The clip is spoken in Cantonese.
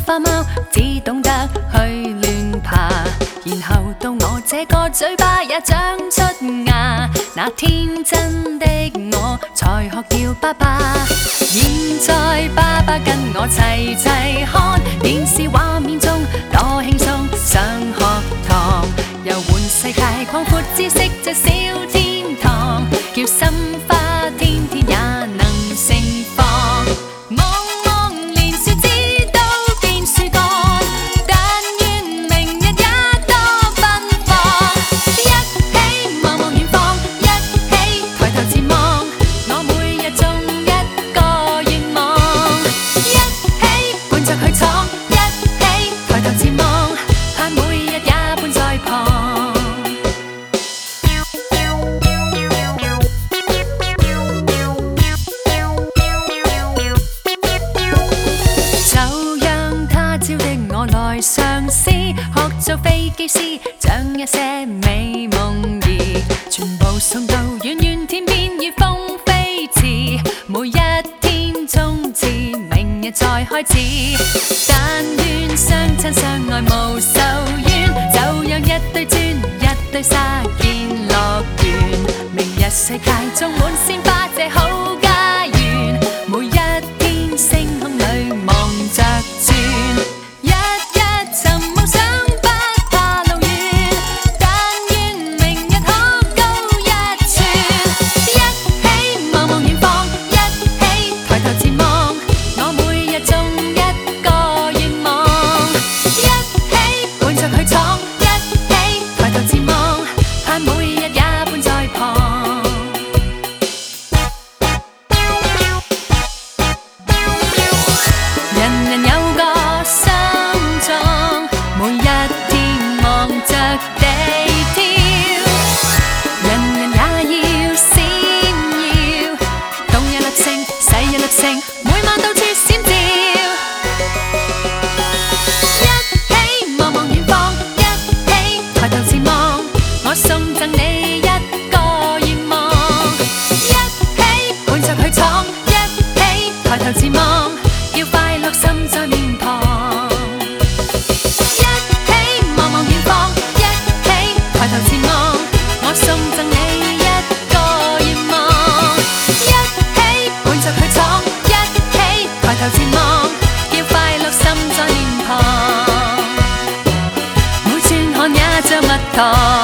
花貓，只懂得去亂爬，然後到我這個嘴巴也長出牙。那天真的我才學叫爸爸，現在爸爸跟我齊齊看電視畫面中多輕鬆，上學堂遊玩世界，擴闊知識這小天堂，叫心花天天也能盛放。茫茫年少只都變樹幹，但願明日也多奔放。一起望望遠方，一起抬頭前望，我每日種一個願望。一起伴着去闖，一起抬頭前望，盼每日也伴在旁。來嘗試學做飛機師，將一些美夢兒全部送到遠遠天邊，與風飛馳。每一天衝刺，明日再開始。但願相親相愛無仇怨，就讓一堆磚一堆沙建樂園。明日世界種滿鮮花，這好家園。每一天星空裏望着轉。每晚到處閃照，一起望望遠方，一起抬頭前望，我送贈你一個願望。一起伴着去闖，一起抬頭前望，叫快樂滲在面龐。一起望望遠方，一起抬頭前望，我送贈你一個願望。一起伴着去闖，抬頭前望，叫快樂滲在面龐，每轉看也像蜜糖。